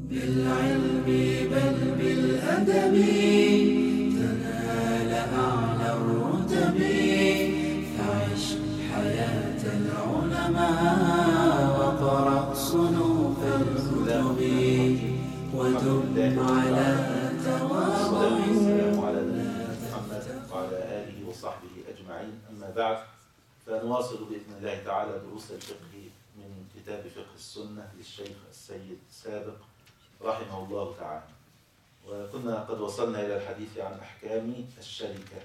بالعلم بل بالأدب تنال أعلى الرتب. فعش حياة العلماء وقرأ صنوف الكتب ودم على تواضع. والسلام على نبينا محمد وعلى آله وصحبه أجمعين. أما بعد، فنواصل بإذن الله تعالى دروس الفقه من كتاب فقه السنة للشيخ السيد سابق رحمه الله تعالى. وكنا قد وصلنا إلى الحديث عن أحكام الشركة،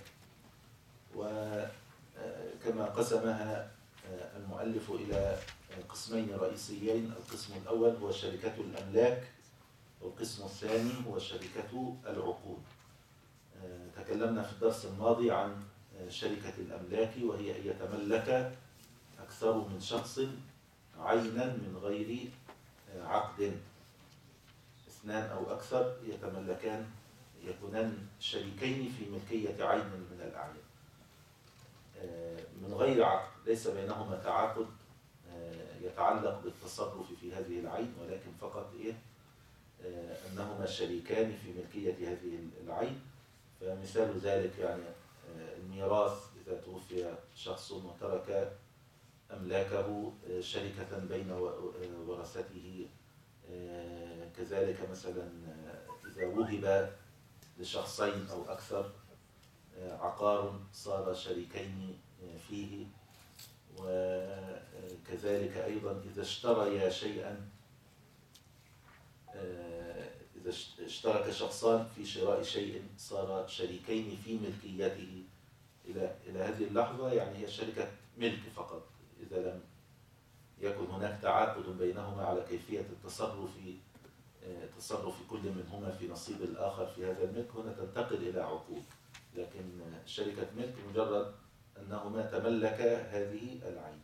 وكما قسمها المؤلف إلى قسمين رئيسيين. القسم الأول هو شركة الأملاك، والقسم الثاني هو شركة العقود. تكلمنا في الدرس الماضي عن شركة الأملاك، وهي أن يتملك أكثر من شخص عينا من غير عقد. اثنان أو أكثر يكونان شريكين في ملكية عين من الأعيان من غير عقد، ليس بينهما تعاقد يتعلق بالتصرف في هذه العين، ولكن فقط أنهما شريكان في ملكية هذه العين. فمثال ذلك يعني الميراث، إذا توفي شخص وترك أملاكه شركة بين ورثته. كذلك مثلا إذا وهب لشخصين أو أكثر عقار صار شريكين فيه. وكذلك أيضا إذا اشتريا شيئا، إذا اشترك شخصان في شراء شيء صار شريكين في ملكيته إلى هذه اللحظة، يعني هي شركة ملك فقط. إذا لم يكن هناك تعاقد بينهما على كيفية تصرف كل منهما في نصيب الآخر في هذا الملك، هنا تنتقل إلى عقود. لكن شركة ملك مجرد أنهما تملكا هذه العين.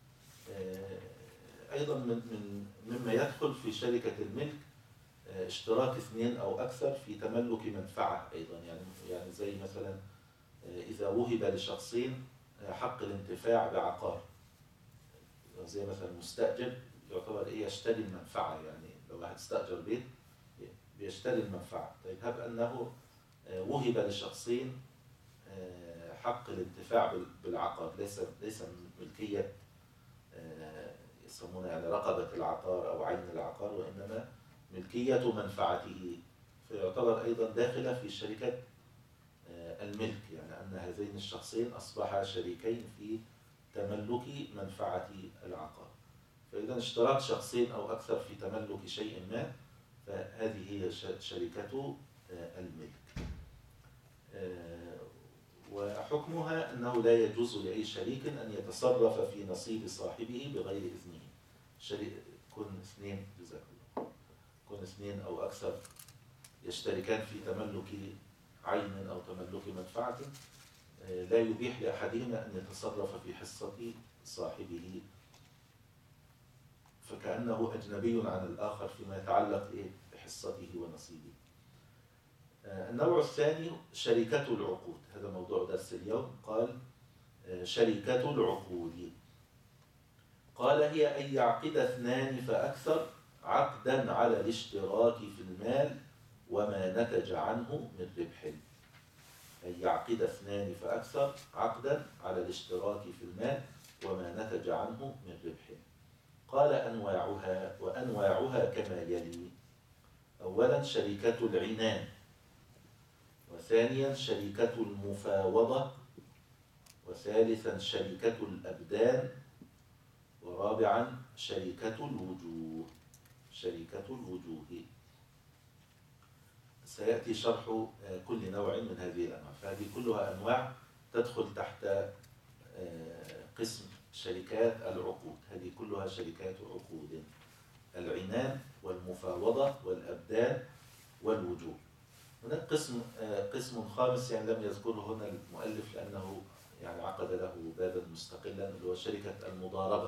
أيضا مما يدخل في شركة الملك اشتراك اثنين أو أكثر في تملك منفعة أيضا، يعني زي مثلا إذا وهب لشخصين حق الانتفاع بعقار، زي مثلا مستأجر يعتبر يشتري المنفعة. يعني لو واحد استأجر بيت بيشتري المنفعة. طيب هب أنه وهب لشخصين حق الانتفاع بالعقار، ليس ملكية يسمونها يعني رقبة العقار أو عين العقار، وإنما ملكية منفعته، فيعتبر أيضا داخلة في شركة الملك، يعني أن هذين الشخصين أصبحا شريكين في تملك منفعة العقار. فإذا اشتراك شخصين أو أكثر في تملك شيء ما، فهذه هي شركة الملك. وحكمها أنه لا يجوز لأي شريك أن يتصرف في نصيب صاحبه بغير إذنه. كن اثنين أو أكثر يشتركان في تملك عين أو تملك منفعة، لا يبيح لأحدهما أن يتصرف في حصة صاحبه، فكأنه أجنبي عن الآخر فيما يتعلق بحصته ونصيبه. النوع الثاني شركة العقود، هذا موضوع درس اليوم. قال شركة العقود، قال هي أن يعقد اثنان فأكثر عقدا على الاشتراك في المال وما نتج عنه من ربح. أن يعقد اثنان فأكثر عقدا على الاشتراك في المال وما نتج عنه من ربح. قال وأنواعها كما يلي: أولا شركة العنان، وثانيا شركة المفاوضة، وثالثا شركة الأبدان، ورابعا شركة الوجوه. سيأتي شرح كل نوع من هذه الأنواع، فهذه كلها أنواع تدخل تحت قسم شركات العقود. هذه كلها شركات عقود: العنان والمفاوضة والأبدان والوجوه. هناك قسم خامس يعني لم يذكره هنا المؤلف لأنه يعني عقد له بابا مستقلا، اللي هو شركة المضاربة.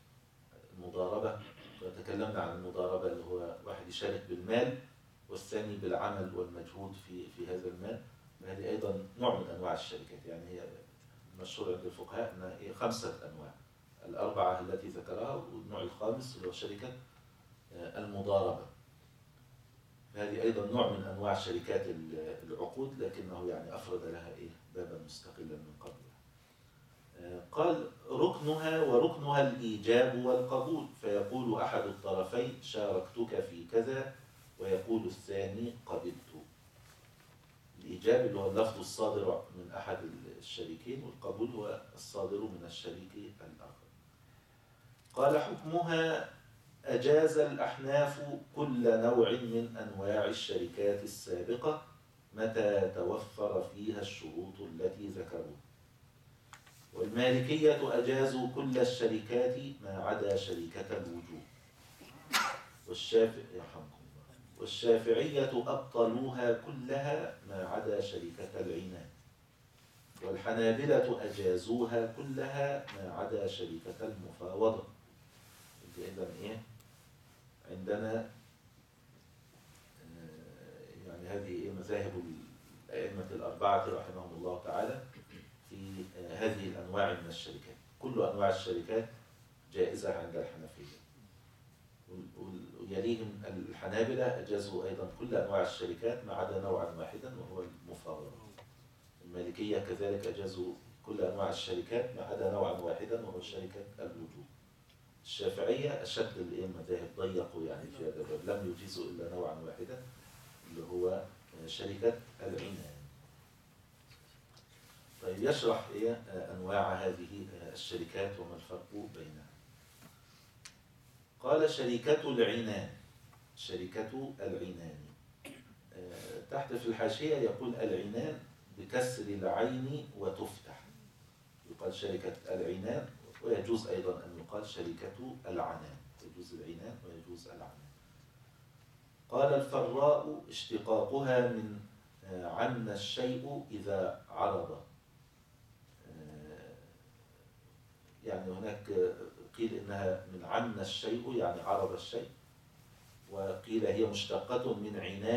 تكلمنا عن المضاربة، اللي هو واحد يشارك بالمال والثاني بالعمل والمجهود في هذا المال. وهذه أيضا نوع من أنواع الشركات، يعني هي مشهور عند الفقهاء أنها هي 5 أنواع: الأربعة التي ذكرها، والنوع الخامس اللي هو شركة المضاربة. هذه أيضا نوع من أنواع شركات العقود، لكنه يعني أفرد لها بابا مستقلا من قبلها. قال ركنها وركنها الإيجاب والقبول، فيقول أحد الطرفين شاركتك في كذا، ويقول الثاني قبلت. الإيجاب اللي هو اللفظ الصادر من أحد الشريكين، والقبول هو الصادر من الشريك الآخر. قال حكمها أجاز الأحناف كل نوع من أنواع الشركات السابقة متى توفر فيها الشروط التي ذكروها. والمالكية أجازوا كل الشركات ما عدا شركة الوجوب. والشافعية أبطلوها كلها ما عدا شركة العنان. والحنابلة أجازوها كلها ما عدا شركة المفاوضة. إذن عندنا يعني هذه مذاهب الأئمة الأربعة رحمهم الله تعالى في هذه الأنواع من الشركات. كل أنواع الشركات جائزة عند الحنفية، ويليهم الحنابلة أجازوا أيضا كل أنواع الشركات ما عدا نوعا واحدا وهو المفاوضة. المالكية كذلك أجازوا كل أنواع الشركات ما عدا نوعا واحدا وهو شركة الوجوب. الشافعية أشد المذاهب، ضيقوا يعني في هذا الباب، لم يجيزوا إلا نوعا واحدا اللي هو شركة العنان. طيب يشرح أنواع هذه الشركات وما الفرق بينها. قال شركة العنان. شركة العنان تحت في الحاشية يقول العنان بكسر العين وتفتح، يقال شركة العنان، ويجوز أيضا أن يقال شركة العنان، يجوز العنان ويجوز العنان. قال الفراء اشتقاقها من عن الشيء إذا عرض. يعني هناك قيل إنها من عن الشيء يعني عرض الشيء، وقيل هي مشتقة من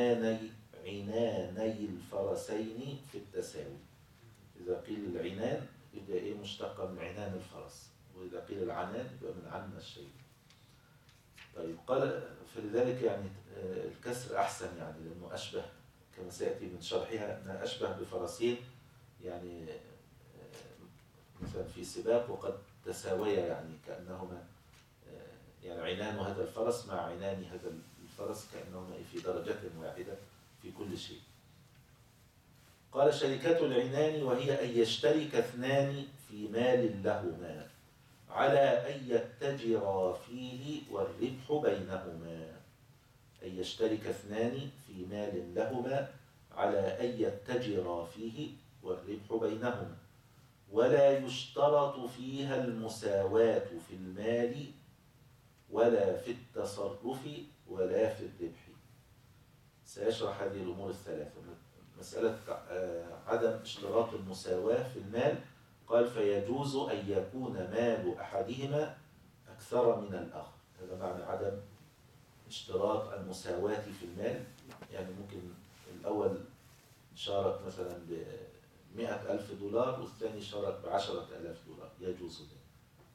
عناني الفرسين في التساوي. إذا قيل العنان يبقى مشتقة من عنان الفرس، وإذا قيل العنان يبقى من عن الشيء. طيب قال فلذلك يعني الكسر أحسن، يعني لأنه أشبه كما سيأتي من شرحها أنها أشبه بفرسين يعني مثلا في سباق وقد تساويا، يعني كأنهما يعني عنان هذا الفرس مع عنان هذا الفرس كأنهما في درجة واحدة في كل شيء. قال شركة العنان وهي أن يشترك اثنان في مال لهما على أن يتجرا فيه والربح بينهما. أن يشترك اثنان في مال لهما على أن يتجرا فيه والربح بينهما، ولا يشترط فيها المساواة في المال ولا في التصرف ولا في الربح. سيشرح هذه الأمور الثلاثة. مسألة عدم اشتراط المساواة في المال، قال فيجوز أن يكون مال أحدهما أكثر من الآخر. هذا معنى عدم اشتراط المساواة في المال. يعني ممكن الأول شارك مثلا $100,000 والثاني شارك $10,000، يجوز ذلك.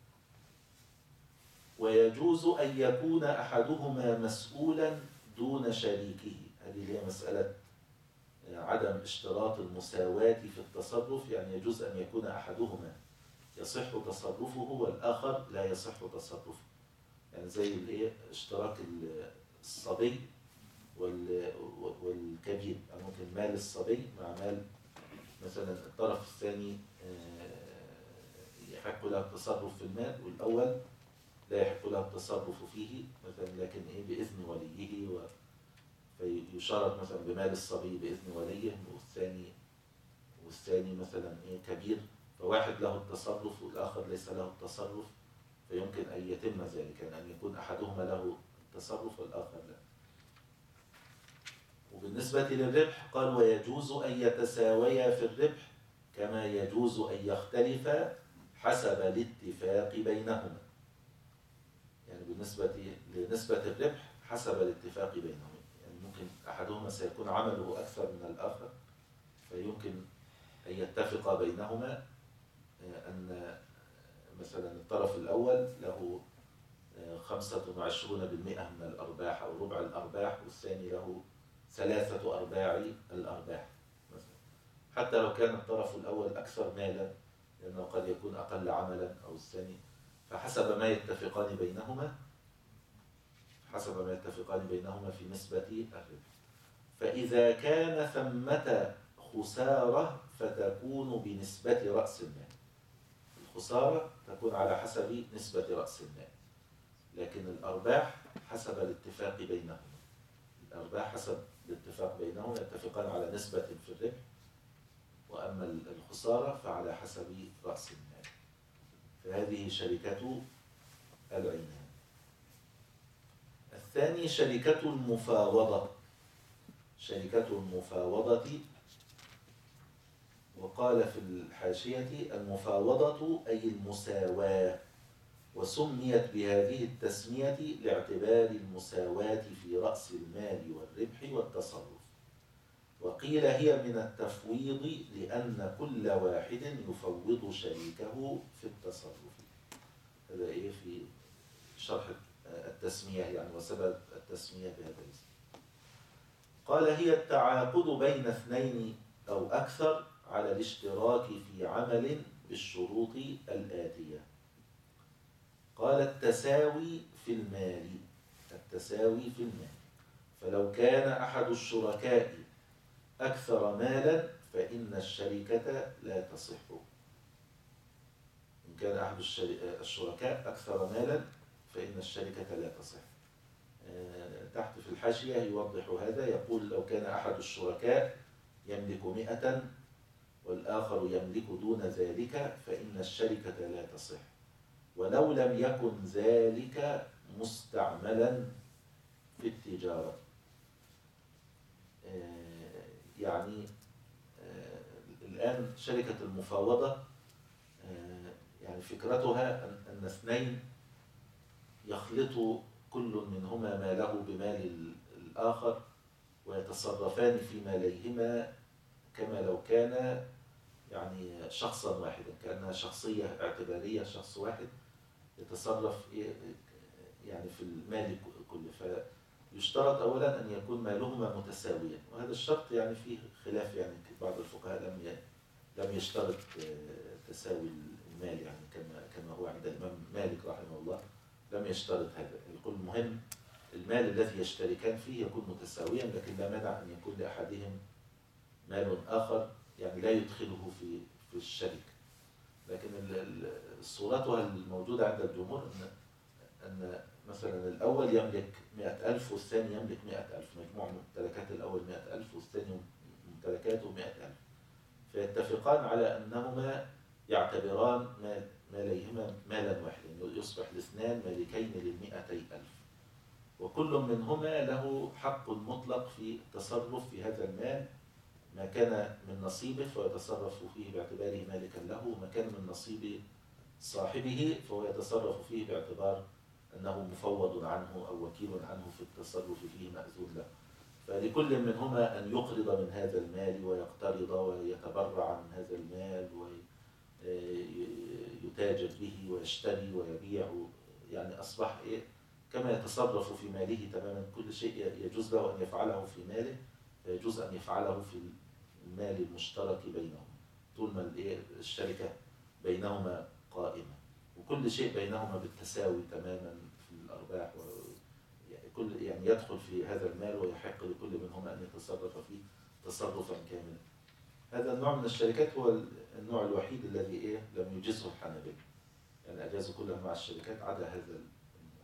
ويجوز أن يكون أحدهما مسؤولا دون شريكه. هذه هي مسألة عدم اشتراط المساواة في التصرف، يعني يجوز أن يكون أحدهما يصح تصرفه والآخر لا يصح تصرفه. يعني زي اشتراك الصبي والكبير، يعني ممكن مال الصبي مع مال مثلا الطرف الثاني يحق له التصرف في المال، والأول لا يحق له التصرف فيه مثلا، لكن بإذن وليه، فيشارك مثلا بمال الصبي بإذن وليه، والثاني مثلا كبير، فواحد له التصرف والآخر ليس له التصرف، فيمكن أن يتم ذلك، يعني أن يكون أحدهما له التصرف والآخر لا. وبالنسبة للربح قال ويجوز أن يتساويا في الربح كما يجوز أن يختلفا حسب الاتفاق بينهما. يعني بالنسبة لنسبة الربح حسب الاتفاق بينهما، يعني ممكن أحدهما سيكون عمله أكثر من الآخر، فيمكن أن يتفق بينهما أن مثلا الطرف الأول له 25% من الأرباح أو ربع الأرباح، والثاني له 3/4 الأرباح مثلا، حتى لو كان الطرف الأول أكثر مالا، لأنه قد يكون أقل عملا أو الثاني، فحسب ما يتفقان بينهما، في نسبة الربح. فإذا كان ثمة خسارة فتكون بنسبة رأس المال. الخسارة تكون على حسب نسبة رأس المال، لكن الأرباح حسب الاتفاق بينهما. يتفقان على نسبة في الربح، وأما الخسارة فعلى حسب رأس المال. فهذه شركة العنان. الثاني شركة المفاوضة. وقال في الحاشية: المفاوضة أي المساواة، وسميت بهذه التسمية لاعتبار المساواة في رأس المال والربح والتصرف. وقيل هي من التفويض لأن كل واحد يفوض شريكه في التصرف. هذا في شرح التسمية يعني، وسبب التسمية بهذا الاسم. قال: هي التعاقد بين اثنين أو أكثر على الاشتراك في عمل بالشروط الآتية. قال: التساوي في المال. فلو كان أحد الشركاء أكثر مالا فإن الشركة لا تصح. إن كان أحد الشركاء أكثر مالا فإن الشركة لا تصح. تحت في الحاشية يوضح هذا، يقول: لو كان أحد الشركاء يملك 100 والآخر يملك دون ذلك فإن الشركة لا تصح، ولو لم يكن ذلك مستعملا في التجارة. يعني الآن شركة المفاوضة يعني فكرتها أن اثنين يخلط كل منهما ماله بمال الآخر، ويتصرفان في ماليهما كما لو كان يعني شخصا واحدا، كأنها شخصية اعتبارية، شخص واحد يتصرف يعني في المال كله. فيشترط أولا أن يكون مالهما متساويا، وهذا الشرط يعني فيه خلاف، يعني بعض الفقهاء لم يشترط تساوي المال، يعني كما هو عند الإمام مالك رحمه الله لم يشترط هذا. يقول المهم المال الذي يشتركان فيه يكون متساويا، لكن لا مانع أن يكون لأحدهم مال آخر يعني لا يدخله في الشركة. لكن صورتها الموجودة عند الجمهور أن مثلا الأول يملك 100,000 والثاني يملك 100,000، مجموع ممتلكات الأول 100,000 والثاني ممتلكاته 100,000، فيتفقان على أنهما يعتبران ماليهما مالا واحدا، يصبح الاثنان مالكين ل100,000، وكل منهما له حق مطلق في التصرف في هذا المال، ما كان من نصيبه فيتصرف فيه باعتباره مالكا له، وما كان من نصيب صاحبه فهو يتصرف فيه باعتبار أنه مفوض عنه أو وكيل عنه في التصرف فيه مأذون له. فلكل منهما أن يقرض من هذا المال ويقترض ويتبرع من هذا المال ويتاجر به ويشتري ويبيع، يعني أصبح كما يتصرف في ماله تماما، كل شيء يجوز له أن يفعله في ماله فيجوز أن يفعله في المال المشترك بينهم، طول ما الشركة بينهما قائمة، وكل شيء بينهما بالتساوي تماما في الأرباح، يعني يدخل في هذا المال ويحق لكل منهما أن يتصرف فيه تصرفا كاملا. هذا النوع من الشركات هو النوع الوحيد الذي لم يجزه الحنابلة، يعني أجازوا كل أنواع الشركات عدا هذا النوع.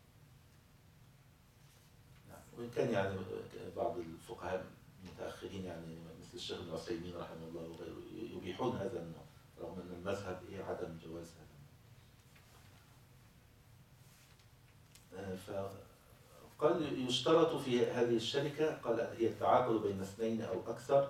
وإن كان يعني بعض الفقهاء المتأخرين يعني مثل الشيخ ابن عثيمين رحمه الله وغيره يبيحون هذا النوع، رغم أن المذهب عدم جواز هذا. فقال يشترط في هذه الشركة، قال هي التعاقد بين اثنين أو أكثر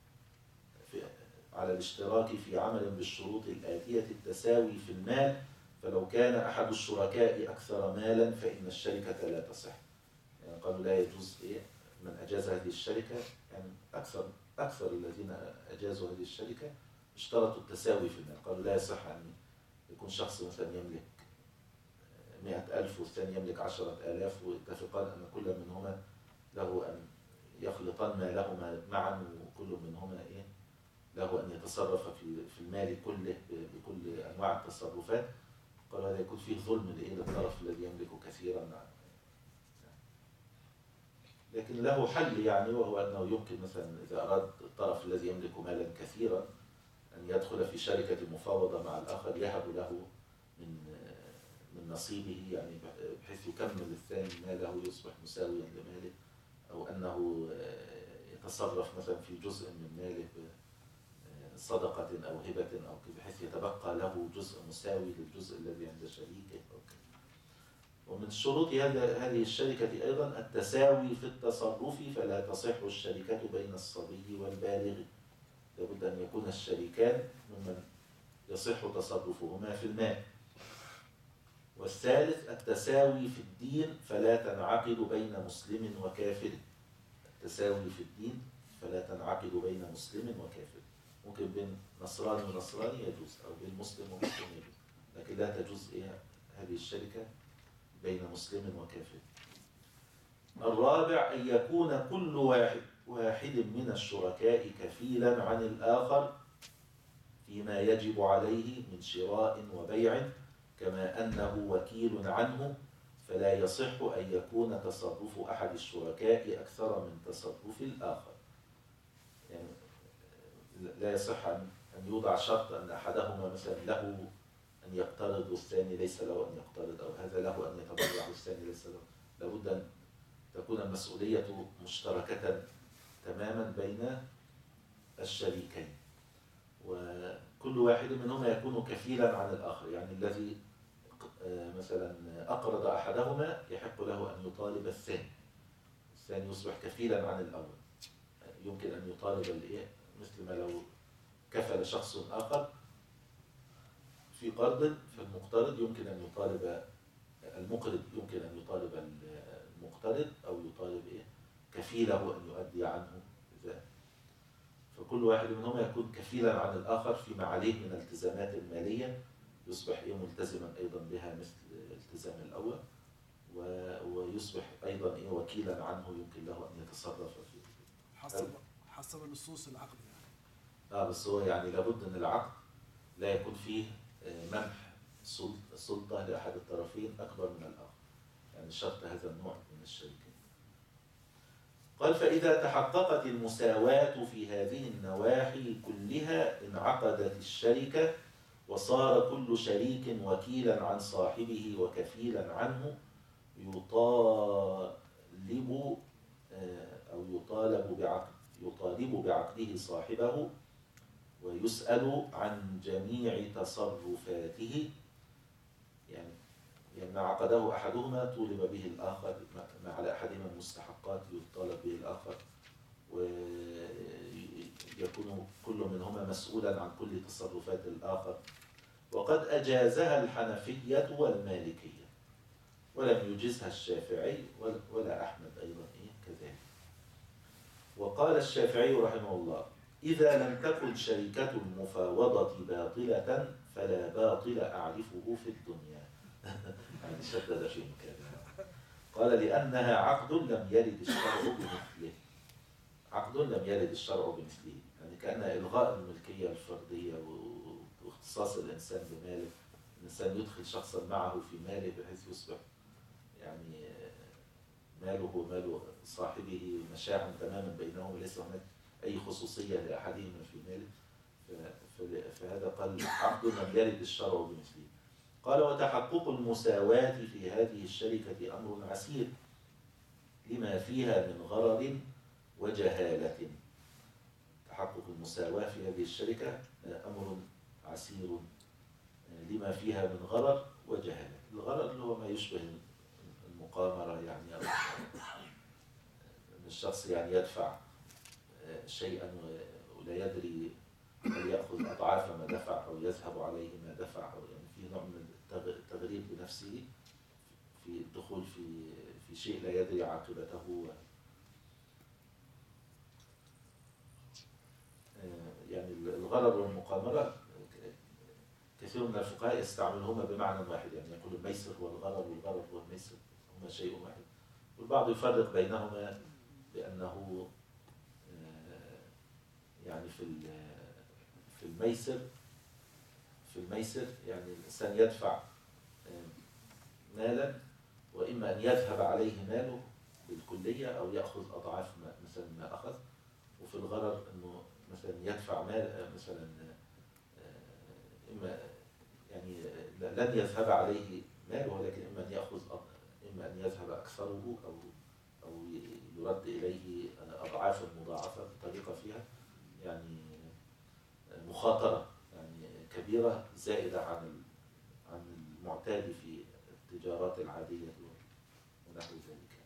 على الاشتراك في عمل بالشروط الآتية: التساوي في المال، فلو كان أحد الشركاء أكثر مالا فإن الشركة لا تصح. يعني قالوا لا يجوز من أجاز هذه الشركة، يعني أكثر الذين أجازوا هذه الشركة اشترطوا التساوي في المال، قالوا لا يصح أن يكون شخص مثلا يملك 100,000 والثاني يملك 10,000 واتفقان أن كل منهما له أن يخلطان مالهما معا وكل منهما له أن يتصرف في المال كله بكل أنواع التصرفات، قال هذا يكون فيه ظلم للطرف الذي يملك كثيرا. لكن له حل يعني، وهو أنه يمكن مثلا إذا أراد الطرف الذي يملك مالا كثيرا أن يدخل في شركة مفاوضة مع الآخر يهب له من نصيبه، يعني بحيث يكمل الثاني ماله يصبح مساويا لماله، أو أنه يتصرف مثلا في جزء من ماله صدقة أو هبة أو بحيث يتبقى له جزء مساوي للجزء الذي عند شريكه أو كده. ومن شروط هذه الشركة أيضا التساوي في التصرف، فلا تصح الشركة بين الصبي والبالغ، لابد أن يكون الشريكان ممن يصح تصرفهما في المال. والثالث التساوي في الدين، فلا تنعقد بين مسلم وكافر. التساوي في الدين فلا تنعقد بين مسلم وكافر، ممكن بين نصراني ونصراني يجوز، أو بين مسلم ومسلم يجوز، لكن لا تجوز هذه الشركة بين مسلم وكافر. الرابع أن يكون كل واحد من الشركاء كفيلا عن الآخر فيما يجب عليه من شراء وبيع، كما أنه وكيل عنه، فلا يصح أن يكون تصرف أحد الشركاء أكثر من تصرف الآخر. يعني لا يصح أن يوضع شرط أن أحدهما مثلا له أن يقترض والثاني ليس له أن يقترض، أو هذا له أن يتبرع والثاني ليس له. لابد أن تكون المسؤولية مشتركة تماما بين الشريكين، وكل واحد منهما يكون كفيلا عن الآخر. يعني الذي مثلا أقرض أحدهما يحق له أن يطالب الثاني يصبح كفيلا عن الأول. يمكن أن يطالب مثل ما لو كفل شخص آخر في قرض، فالمقترض يمكن أن يطالب المقرض، يمكن أن يطالب المقترض أو يطالب كفيله أن يؤدي عنه ذلك. فكل واحد منهما يكون كفيلا عن الآخر فيما عليه من الالتزامات المالية، يصبح ملتزما أيضا بها مثل الالتزام الأول، ويصبح أيضا وكيلا عنه يمكن له أن يتصرف فيه حسب نصوص العقد يعني. بس هو يعني لابد أن العقد لا يكون فيه منح السلطة لأحد الطرفين أكبر من الآخر، يعني شرط هذا النوع من الشركين. قال فإذا تحققت المساواة في هذه النواحي كلها انعقدت الشركة، وصار كل شريك وكيلا عن صاحبه وكفيلا عنه، يطالب بعقده صاحبه، ويسأل عن جميع تصرفاته. يعني ما عقده أحدهما طولب به الآخر، ما على أحدهما المستحقات يطالب به الآخر، ويكون كل منهما مسؤولا عن كل تصرفات الآخر. وقد أجازها الحنفية والمالكية، ولم يجزها الشافعي ولا أحمد أيضا كذلك. وقال الشافعي رحمه الله: إذا لم تكن شركة المفاوضة باطلة فلا باطل أعرفه في الدنيا. يعني شدد في مكانها. قال: لأنها عقد لم يرد الشرع بمثله. عقد لم يرد الشرع بمثله، يعني كأن إلغاء الملكية الفردية واختصاص الإنسان بماله. الإنسان يدخل شخصا معه في ماله بحيث يصبح يعني ماله مال صاحبه مشاعا تماما بينهم، وليس هناك أي خصوصية لأحدهما في ماله. فهذا قال عقد لم يرد الشرع بمثله. قال: وتحقق المساواة في هذه الشركة أمر عسير لما فيها من غرر وجهالة. تحقق المساواة في هذه الشركة أمر عسير لما فيها من غرر وجهالة. الغرر اللي هو ما يشبه المقامرة، يعني أن الشخص يعني يدفع شيئا ولا يدري هل يأخذ أضعاف ما دفع أو يذهب عليه ما دفع، أو يعني في نوع من التغريب بنفسه في الدخول في شيء لا يدري عاقبته. يعني الغرر والمقامرة كثير من الفقهاء يستعملهما بمعنى واحد، يعني يقول الميسر هو الغرر والغرر هو الميسر، هما شيء واحد. والبعض يفرق بينهما بأن أنه يعني في الميسر يعني الإنسان يدفع مالا، وإما أن يذهب عليه ماله بالكلية أو يأخذ أضعاف مثلا ما أخذ. وفي الغرر أنه مثلا يدفع مال مثلا إما يعني لن يذهب عليه ماله، ولكن إما أن يأخذ إما أن يذهب أكثره أو يرد إليه أضعاف مضاعفة بطريقة فيها يعني مخاطرة يعني كبيرة زائدة عن المعتاد في التجارات العادية ونحو ذلك.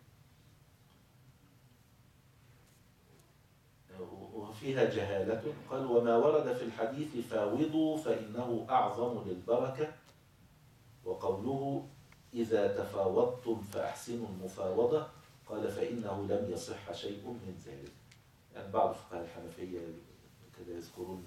وفيها جهالة. قال وما ورد في الحديث فاوضوا فإنه أعظم للبركة، وقوله إذا تفاوضتم فأحسنوا المفاوضة، قال فإنه لم يصح شيء من ذلك. يعني بعض فقهاء الحنفية كذا يذكرون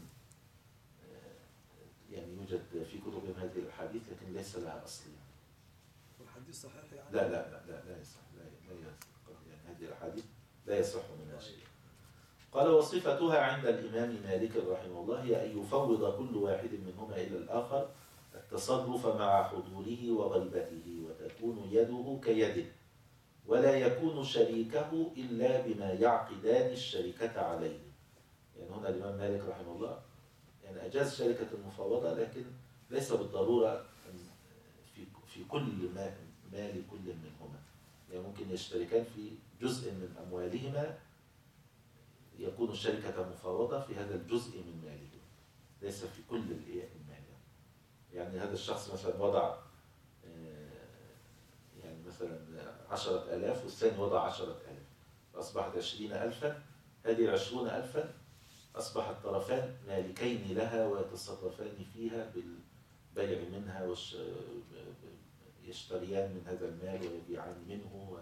يعني يوجد في كتبهم هذه الأحاديث لكن ليس لها أصل. والحديث صحيح يعني؟ لا يصح، يعني هذه الأحاديث لا يصح منها شيء. قال وصفتها عند الإمام مالك رحمه الله هي أن يفوض كل واحد منهما إلى الآخر التصرف مع حضوره وغيبته، وتكون يده كيده، ولا يكون شريكه إلا بما يعقدان الشركة عليه. يعني هنا الإمام مالك رحمه الله يعني أجاز شركة المفاوضة، لكن ليس بالضرورة في كل مال كل منهما. يعني ممكن يشتركان في جزء من أموالهما يكون الشركة مفاوضة في هذا الجزء من ماله، ليس في كل المال. يعني هذا الشخص مثلا وضع يعني مثلا 10,000 والثاني وضع 10,000 فأصبحت 20,000. هذه 20,000 أصبح الطرفان مالكين لها ويتصرفان فيها بالبيع منها يشتريان من هذا المال ويبيعان منه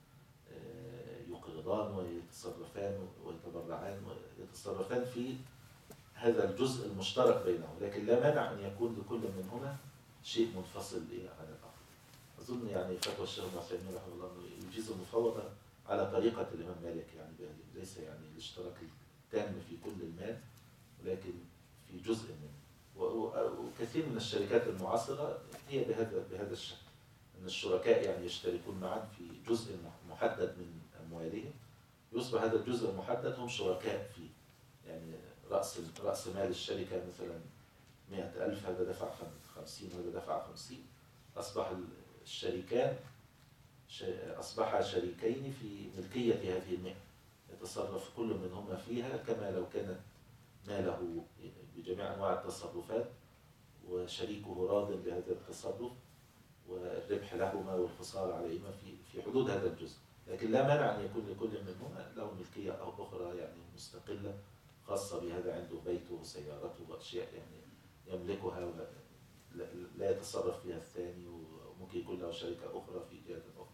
ويقرضان ويتصرفان ويتبرعان ويتصرفان في هذا الجزء المشترك بينهم، لكن لا مانع أن يكون لكل منهما شيء منفصل عن الآخر. أظن يعني فتوى الشيخ ابن عثيمين رحمه الله أنه يجيز المفاوضة على طريقة الإمام مالك، يعني ليس يعني الاشتراك التام في كل المال ولكن في جزء منه. وكثير من الشركات المعاصرة هي بهذا الشكل، أن الشركاء يعني يشتركون معا في جزء محدد من أموالهم، يصبح هذا الجزء المحدد هم شركاء فيه. يعني رأس مال الشركة مثلا 100,000، هذا دفع 50 وهذا دفع 50، أصبح الشريكان أصبح شريكين في ملكية هذه المئة، يتصرف كل منهما فيها كما لو كانت ماله بجميع أنواع التصرفات، وشريكه راض بهذا التصرف، والربح لهما والخسارة عليهما في حدود هذا الجزء. لكن لا مانع أن يكون لكل منهما له ملكية أو أخرى يعني مستقلة خاصة بهذا، عنده بيته وسيارته وأشياء يعني يملكها لا يتصرف فيها الثاني، وممكن يكون له شركة أخرى في جهة أخرى.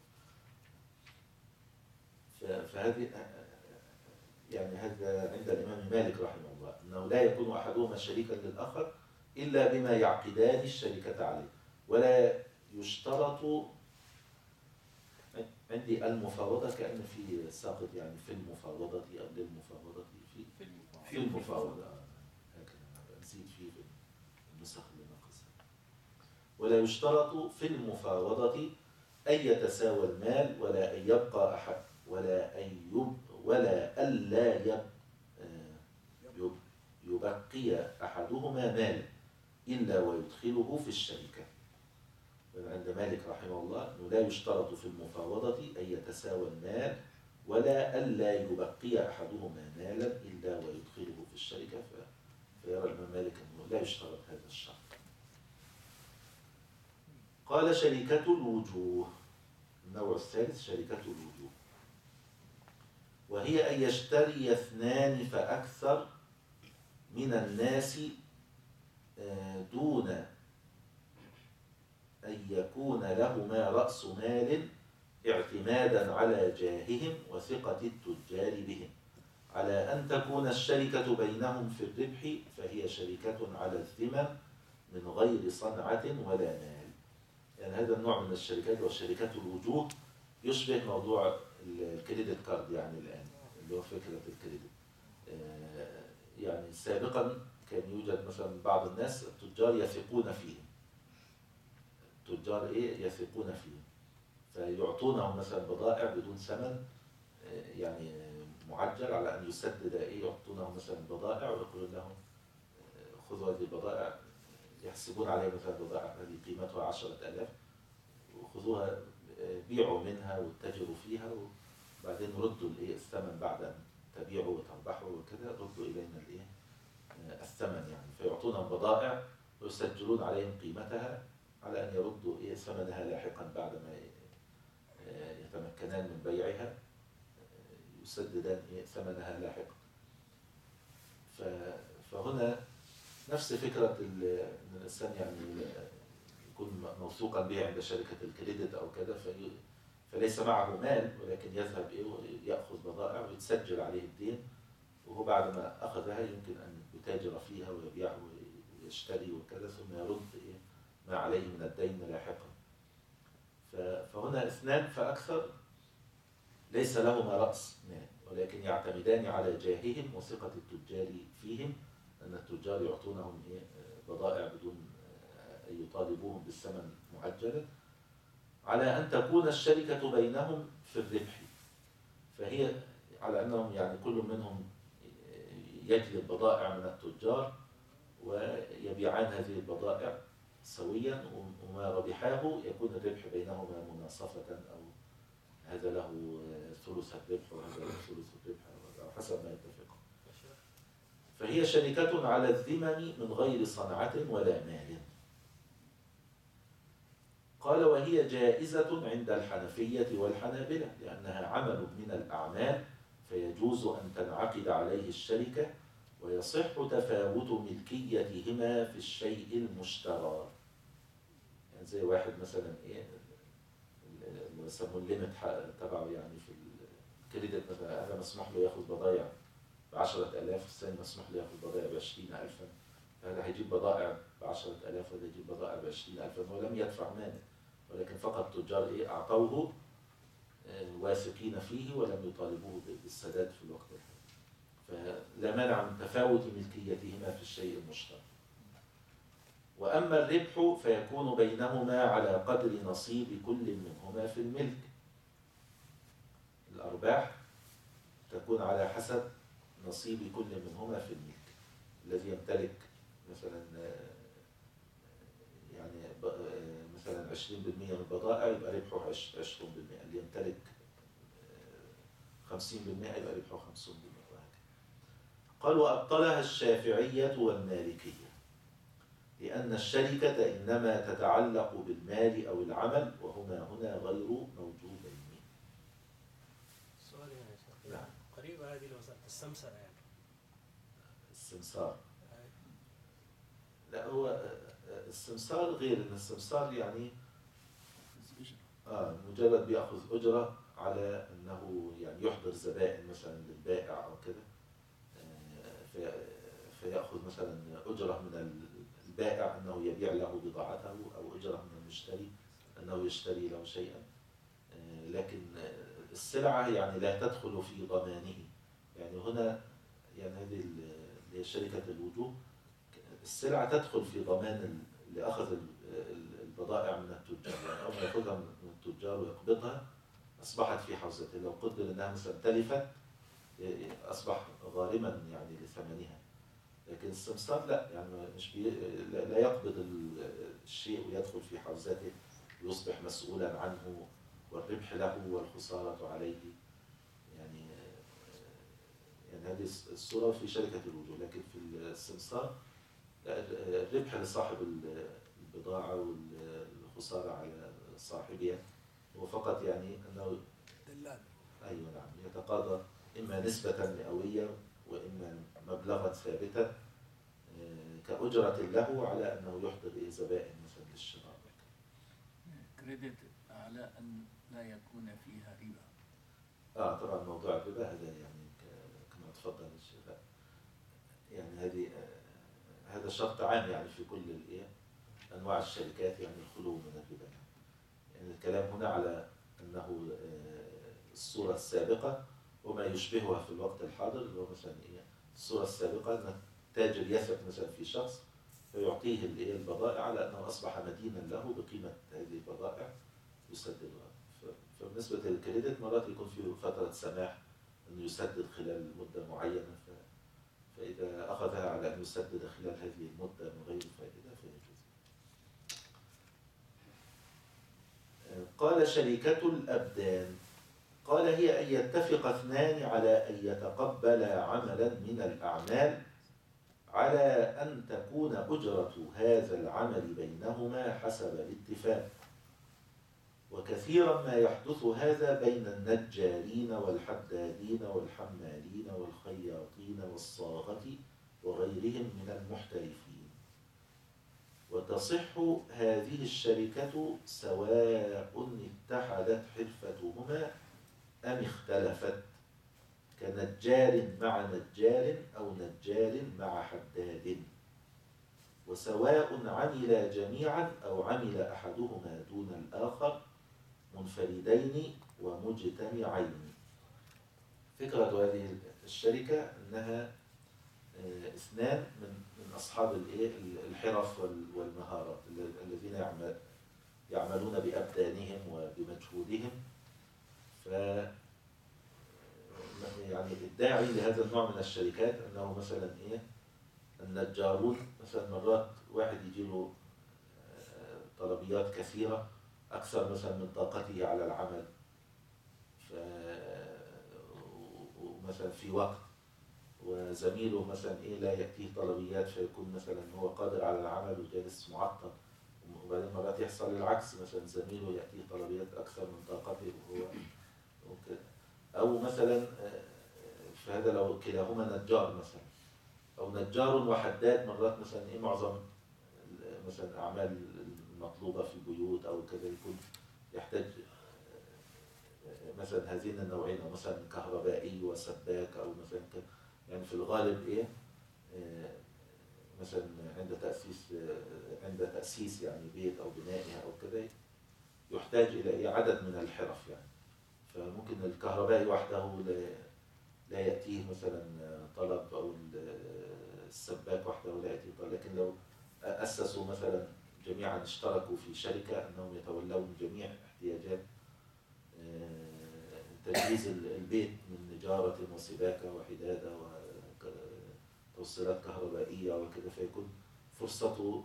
فهذه يعني هذا عند الإمام مالك رحمه الله أنه لا يكون أحدهما شريكا للآخر إلا بما يعقدان الشركة عليه، ولا يشترط. عندي المفاوضة كأن في ساقط يعني في المفاوضة أو للمفاوضة في المفاوضة، هكذا نزيد فيه النسخ اللي ناقصها. ولا يشترط في المفاوضة أن يتساوى المال ولا أن يبقى أحد ولا ألا يبقي أحدهما مال إلا ويدخله في الشركة. عند مالك رحمه الله أنه لا يشترط في المفاوضة أن يتساوى المال ولا ألا يبقي أحدهما مالا إلا ويدخله في الشركة. فيرى الإمام مالك أنه لا يشترط هذا الشرط. قال شركة الوجوه. النوع الثالث شركة الوجوه، وهي أن يشتري اثنان فأكثر من الناس دون أن يكون لهما رأس مال اعتمادا على جاههم وثقة التجار بهم، على أن تكون الشركة بينهم في الربح، فهي شركة على الذمم من غير صنعة ولا مال. يعني هذا النوع من الشركات وشركات الوجوه يشبه موضوع الكريدت كارد يعني الآن اللي هو فكرة الكريدت. يعني سابقا كان يوجد مثلا بعض الناس التجار يثقون فيهم، التجار يثقون فيهم، فيعطونهم مثلا بضائع بدون ثمن، يعني معجل على أن يسدد يعطونهم مثلا بضائع ويقولون لهم خذوا هذه البضائع، يحسبون عليها مثلا بضائع هذه قيمتها 10,000 وخذوها بيعوا منها واتجروا فيها، وبعدين ردوا الثمن بعد أن تبيعوا وتربحوا وكذا، ردوا إلينا الثمن يعني، فيعطونهم بضائع ويسجلون عليهم قيمتها على أن يردوا ثمنها لاحقا بعدما يتمكنان من بيعها، يسددان ثمنها لاحقا. فهنا نفس فكرة أن الإنسان يعني يكون موثوقا به عند شركة الكريدت أو كذا، فليس معه مال ولكن يذهب ويأخذ بضائع ويتسجل عليه الدين، وهو بعد ما أخذها يمكن أن يتاجر فيها ويبيع ويشتري وكذا، ثم يرد ما عليه من الدين لاحقا. فهنا اثنان فأكثر ليس لهما رأس مال، ولكن يعتمدان على جاههم وثقة التجار فيهم، أن التجار يعطونهم بضائع بدون أن يطالبوهم بالثمن معجلا، على أن تكون الشركة بينهم في الربح. فهي على أنهم يعني كل منهم يجلب بضائع من التجار ويبيعان هذه البضائع سويا، وما ربحاه يكون الربح بينهما مناصفة، أو هذا له ثلث الربح وهذا له ثلث الربح أو حسب ما يتفقون. فهي شركة على الذمم من غير صنعة ولا مال. قال وهي جائزة عند الحنفية والحنابلة لأنها عمل من الأعمال، فيجوز أن تنعقد عليه الشركة، ويصح تفاوت ملكيتهما في الشيء المشترى. يعني زي واحد مثلا اللي يسموه الليمت تبعه يعني في الكريدت، مثلا أنا مسموح له ياخذ بضائع ب10,000، الثاني مسموح له ياخذ بضائع ب20,000، هذا هيجيب بضائع ب10,000 وهذا يجيب بضائع ب20,000، هو لم يدفع مانع، ولكن فقط التجار أعطوه واثقين فيه ولم يطالبوه بالسداد في الوقت الحالي. فلا مانع من تفاوت ملكيتهما في الشيء المشترك. وأما الربح فيكون بينهما على قدر نصيب كل منهما في الملك. الأرباح تكون على حسب نصيب كل منهما في الملك. الذي يمتلك مثلا يعني مثلا 20% من البضائع يبقى ربحه 20%، اللي يمتلك 50% يبقى ربحه 50%. قال وأبطلها الشافعية والمالكية لأن الشركة إنما تتعلق بالمال أو العمل، وهما هنا غير موجودين. سؤال يا شيخ. نعم. قريبة هذه المسألة السمسرة يعني. السمسار. لا، هو السمسار غير، ان السمسار يعني مجرد بيأخذ أجرة على أنه يعني يحضر زبائن مثلا للبائع أو كده، فيأخذ مثلا أجرة من البائع أنه يبيع له بضاعته، أو أجرة من المشتري أنه يشتري له شيئا، لكن السلعة يعني لا تدخل في ضمانه. يعني هنا يعني هذه اللي هي شركة الوجوه، السلعة تدخل في ضمان اللي أخذ البضائع من التجار، يعني أول ما يأخذها من التجار ويقبضها أصبحت في حوزته. لو قدر أنها مثلا تلفت أصبح غارما يعني لثمنها. لكن السمسار لا، يعني مش لا يقبض الشيء ويدخل في حوزته ويصبح مسؤولا عنه، والربح له والخسارة عليه. يعني هذه الصورة في شركة الوجوه. لكن في السمسار الربح لصاحب البضاعة والخسارة على صاحبها، هو فقط يعني أنه دلال. أيوة نعم، يتقاضى إما نسبة مئوية وإما مبلغا ثابتا كأجرة له على أنه يحضر زبائن مثلا للشراء. كريدت على أن لا يكون فيها ربا. طبعا موضوع الربا هذا يعني كما تفضل الشيخ، يعني هذا شرط عام يعني في كل أنواع الشركات، يعني الخلو من الربا. يعني الكلام هنا على أنه الصورة السابقة وما يشبهها في الوقت الحاضر، اللي هو مثلا إيه الصورة السابقة أن التاجر يثق مثلا في شخص فيعطيه البضائع على أنه أصبح مدينا له بقيمة هذه البضائع يسددها. فبالنسبة للكريدت مرات يكون في فترة سماح أنه يسدد خلال مدة معينة، فإذا أخذها على أن يسدد خلال هذه المدة من غير فائدة فيجوز. قال شركة الأبدان، قال هي أن يتفق اثنان على أن يتقبلا عملا من الأعمال على أن تكون أجرة هذا العمل بينهما حسب الاتفاق. وكثيرا ما يحدث هذا بين النجارين والحدادين والحمالين والخياطين والصاغة وغيرهم من المحترفين. وتصح هذه الشركة سواء اتحدت حرفتهما أم اختلفت، كنجار مع نجار أو نجار مع حداد، وسواء عمل جميعا أو عمل أحدهما دون الآخر منفردين ومجتمعين. فكرة هذه الشركة أنها اثنان من أصحاب الحرف والمهارات الذين يعملون بأبدانهم وبمجهودهم. يعني الداعي لهذا النوع من الشركات أنه مثلا النجارون مثلا مرات واحد يجيله طلبيات كثيرة أكثر مثلا من طاقته على العمل، ومثلا في وقت وزميله مثلا لا يأتيه طلبيات فيكون مثلا هو قادر على العمل وجالس معطل، وبعدين مرات يحصل العكس، مثلا زميله يأتيه طلبيات أكثر من طاقته وهو ممكن. أو مثلا فهذا لو كلاهما نجار مثلا، أو نجار وحداد مرات مثلا معظم مثلا أعمال المطلوبة في البيوت أو كذا يكون يحتاج مثلا هذين النوعين، أو مثلا كهربائي وسباك، أو مثلا يعني في الغالب مثلا عند تأسيس يعني بيت أو بنائها أو كذا يحتاج إلى عدد من الحرف يعني. فممكن الكهربائي وحده لا يأتيه مثلا طلب، أو السباك وحده لا يأتيه طلب. لكن لو أسسوا مثلا جميعا اشتركوا في شركة أنهم يتولون جميع احتياجات تجهيز البيت من نجارة وسباكة وحدادة وتوصيلات كهربائية وكذا، فيكون فرصته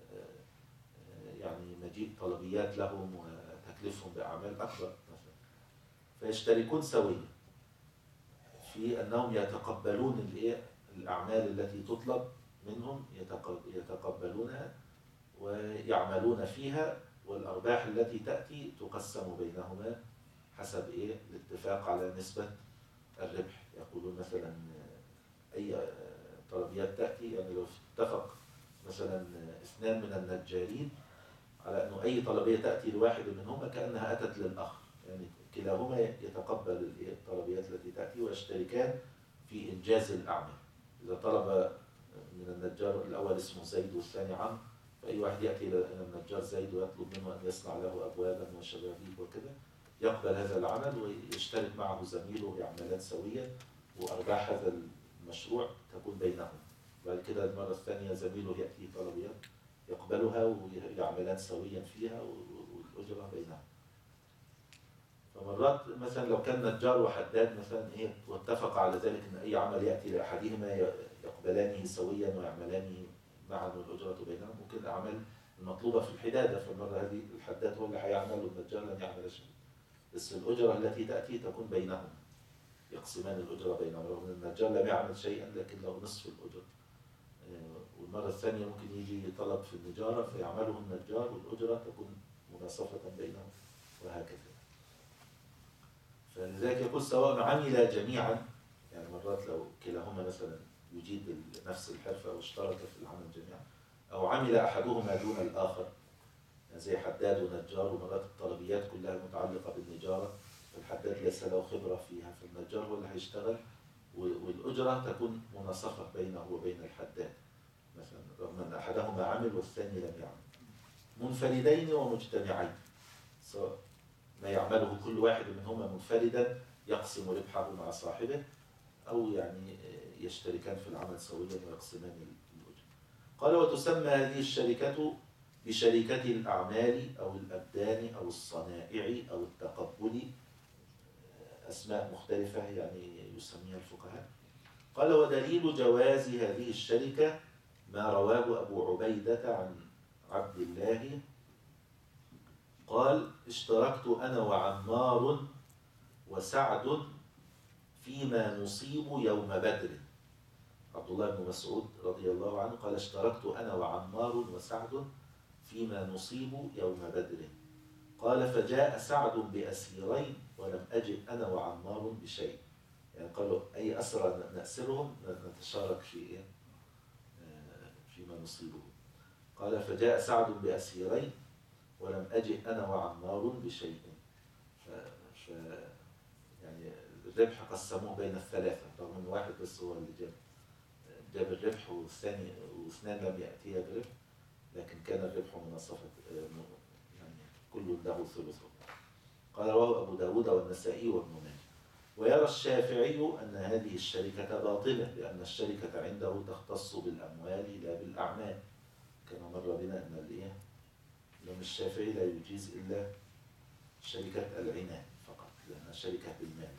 يعني مجيء طلبيات لهم وتكلفهم بأعمال أكبر مثلا. فيشتركون سويا في أنهم يتقبلون الأعمال التي تطلب منهم، يتقبلونها ويعملون فيها، والأرباح التي تأتي تقسم بينهما حسب الاتفاق على نسبة الربح. يقولون مثلا أي طلبيات تأتي، يعني لو اتفق مثلا اثنان من النجارين على أنه أي طلبية تأتي لواحد منهما كأنها أتت للآخر، يعني كلاهما يتقبل الطلبيات التي تأتي ويشتركان في إنجاز الأعمال. إذا طلب من النجار الأول اسمه زيد والثاني عمرو، فأي واحد يأتي إلى النجار زيد ويطلب منه أن يصنع له أبوابا وشبابيك وكذا، يقبل هذا العمل ويشترك معه زميله يعملان سويا، وأرباح هذا المشروع تكون بينهم. بعد كده المرة الثانية زميله يأتي طلبيات يقبلها ويعملان سويا فيها والأجرة بينهم. فمرات مثلا لو كان نجار وحداد مثلا واتفق على ذلك أن أي عمل يأتي لأحدهما يقبلانه سويا ويعملانه معا والأجرة بينهم. ممكن الأعمال المطلوبة في الحدادة، فالمرة هذه الحداد هو اللي هيعمل والنجار لن يعمل شيء، بس الأجرة التي تأتي تكون بينهم، يقسمان الأجرة بينهم، رغم أن النجار لم يعمل شيئا لكن له نصف الأجرة. والمرة الثانية ممكن يجي طلب في النجارة فيعمله النجار والأجرة تكون مناصفة بينهم، وهكذا. فلذلك يقول سواء عمل جميعا، يعني مرات لو كلاهما مثلا يجيد نفس الحرفة واشترك في العمل جميعا، أو عمل أحدهما دون الآخر زي حداد ونجار، ومرات الطلبيات كلها متعلقة بالنجارة، فالحداد ليس له خبرة فيها، فالنجار هو اللي هيشتغل، والأجرة تكون مناصفة بينه وبين الحداد مثلا، رغم أن أحدهما عمل والثاني لم يعمل. منفردين ومجتمعين، سواء ما يعمله كل واحد منهما منفردا يقسم ربحه مع صاحبه، أو يعني يشتركان في العمل سويا ويقسمان الأجر. قال وتسمى هذه الشركة بشركة الأعمال أو الأبدان أو الصنائع أو التقبل، أسماء مختلفة يعني يسميها الفقهاء. قال ودليل جواز هذه الشركة ما رواه أبو عبيدة عن عبد الله قال اشتركت أنا وعمار وسعد فيما نصيب يوم بدر. عبد الله بن مسعود رضي الله عنه قال اشتركت أنا وعمار وسعد فيما نصيب يوم بدر. قال فجاء سعد بأسيرين ولم أجد أنا وعمار بشيء، يعني قالوا أي أسرى نأسرهم نتشارك في فيما نصيبه. قال فجاء سعد بأسيرين ولم أجد أنا وعمار بشيء. يعني الربح قسموه بين الثلاثة، رغم أن واحد بس هو اللي جاب الربح، والثاني واثنان لم يأتيا بربح، لكن كان الربح منصفة يعني كل له ثلثه. قال رواه أبو داود والنسائي وابن ماجه. ويرى الشافعي أن هذه الشركة باطلة، لأن الشركة عنده تختص بالأموال لا بالأعمال، كما مر بنا أن الإمام الشافعي لا يجيز إلا شركة العنان فقط، لأنها شركة بالمال.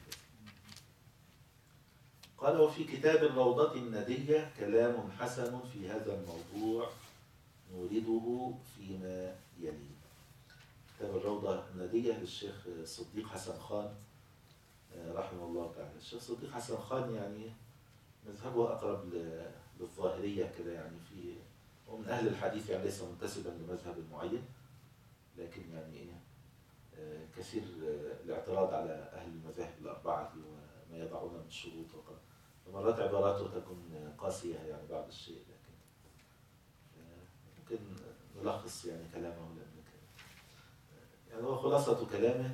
قال وفي كتاب الروضة الندية كلام حسن في هذا الموضوع نورده فيما يلي. كتاب الروضة الندية للشيخ صديق حسن خان رحمه الله تعالى. الشيخ صديق حسن خان يعني مذهبه أقرب للظاهرية كده، يعني في ومن أهل الحديث، يعني ليس منتسبا لمذهب معين، لكن يعني كثير الاعتراض على أهل المذاهب الأربعة وما يضعون من شروط، فمرات عباراته تكون قاسية يعني بعض الشيء، لكن ممكن نلخص يعني كلامه، لأن يعني هو خلاصة كلامه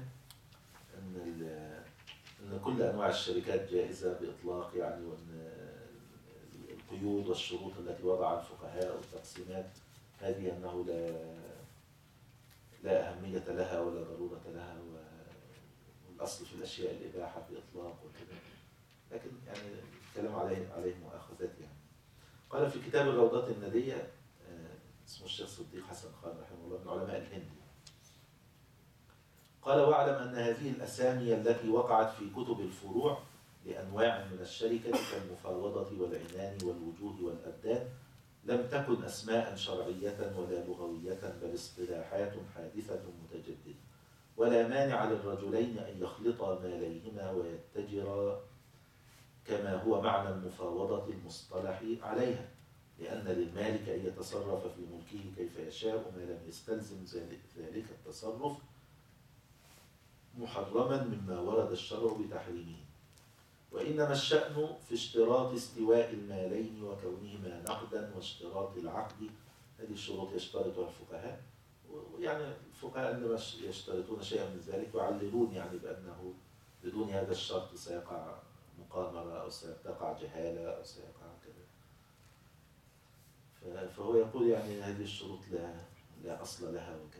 أن كل أنواع الشركات جائزة بإطلاق، يعني وأن القيود والشروط التي وضع الفقهاء والتقسيمات هذه أنه لا أهمية لها ولا ضرورة لها، والأصل في الأشياء الإباحة بإطلاق وكذا، لكن يعني الكلام عليه مؤاخذات يعني. قال في كتاب الروضة الندية، اسمه الشيخ صديق حسن خان رحمه الله من علماء الهند، قال واعلم أن هذه الأسامي التي وقعت في كتب الفروع لأنواع من الشركة كالمفاوضة والعنان والوجوه والأبدان لم تكن أسماء شرعية ولا لغوية، بل اصطلاحات حادثة متجددة، ولا مانع للرجلين أن يخلطا ماليهما ويتجرا كما هو معنى المفاوضة المصطلح عليها، لأن للمالك أن يتصرف في ملكه كيف يشاء ما لم يستلزم ذلك التصرف محرما مما ورد الشرع بتحريمه. وإنما الشأن في اشتراط استواء المالين وكونهما نقدا واشتراط العقد. هذه الشروط يشترطها الفقهاء، ويعني الفقهاء عندما يشترطون شيئا من ذلك يعللون يعني بأنه بدون هذا الشرط سيقع مقامرة أو سيقع جهالة أو سيقع كذا. فهو يقول يعني هذه الشروط لا أصل لها وكذا.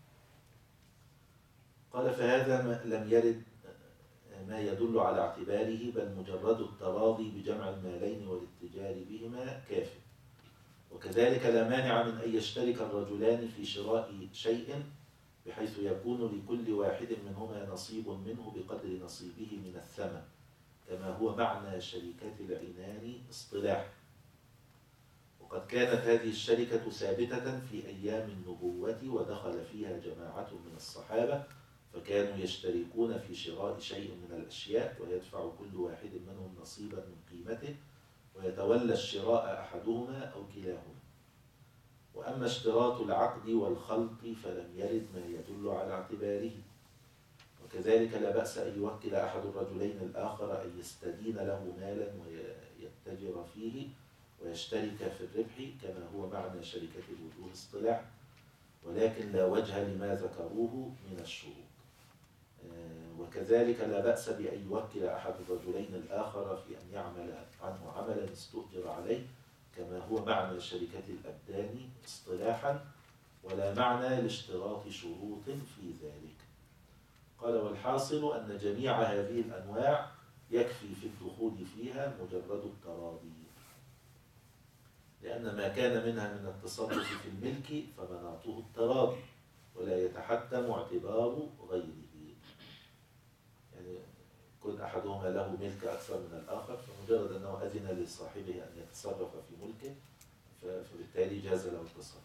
قال فهذا لم يرد ما يدل على اعتباره، بل مجرد التراضي بجمع المالين والاتجار بهما كاف. وكذلك لا مانع من أن يشترك الرجلان في شراء شيء بحيث يكون لكل واحد منهما نصيب منه بقدر نصيبه من الثمن، كما هو معنى شركة العنان اصطلاح. وقد كانت هذه الشركة ثابتة في أيام النبوة ودخل فيها جماعة من الصحابة، فكانوا يشتركون في شراء شيء من الأشياء ويدفع كل واحد منهم نصيبا من قيمته ويتولى الشراء أحدهما أو كلاهما. وأما اشتراط العقد والخلط فلم يرد ما يدل على اعتباره. وكذلك لا بأس أن يوكل أحد الرجلين الآخر أن يستدين له مالا ويتجر فيه ويشترك في الربح، كما هو معنى شركة الوجوه اصطلاح، ولكن لا وجه لما ذكروه من الشروط. وكذلك لا بأس بأن يوكل أحد الرجلين الآخر في أن يعمل عنه عملا استؤجر عليه، كما هو معنى شركة الأبدان اصطلاحا، ولا معنى لاشتراط شروط في ذلك. قال والحاصل أن جميع هذه الأنواع يكفي في الدخول فيها مجرد التراضي، لأن ما كان منها من التصرف في الملك فمناطه التراضي ولا يتحتم اعتبار غيره. يعني كل أحدهما له ملك أكثر من الآخر، فمجرد أنه أذن لصاحبه أن يتصرف في ملكه فبالتالي جاز له التصرف.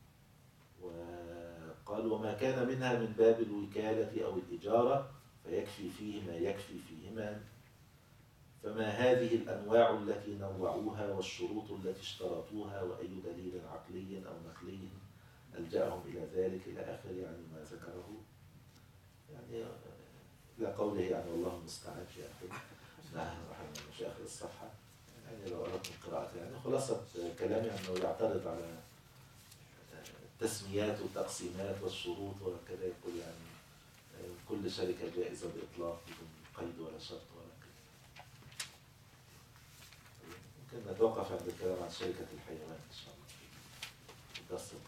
وقال وما كان منها من باب الوكالة أو الإجارة فيكفي فيه ما يكفي فيهما. فما هذه الأنواع التي نوعوها والشروط التي اشترطوها وأي دليل عقلي أو نقلي ألجأهم إلى ذلك إلى آخر يعني ما ذكره، يعني إلى قوله يعني والله المستعان في آخر في آخر الصفحة. يعني لو أردت قراءته يعني خلاصة كلامي أنه يعترض على التسميات والتقسيمات والشروط وكذا، يقول يعني كل شركة جائزة بإطلاق بدون قيد ولا شرط ولا كده. ممكن نتوقف عند الكلام عن شركة الحيوان إن شاء الله في الدرس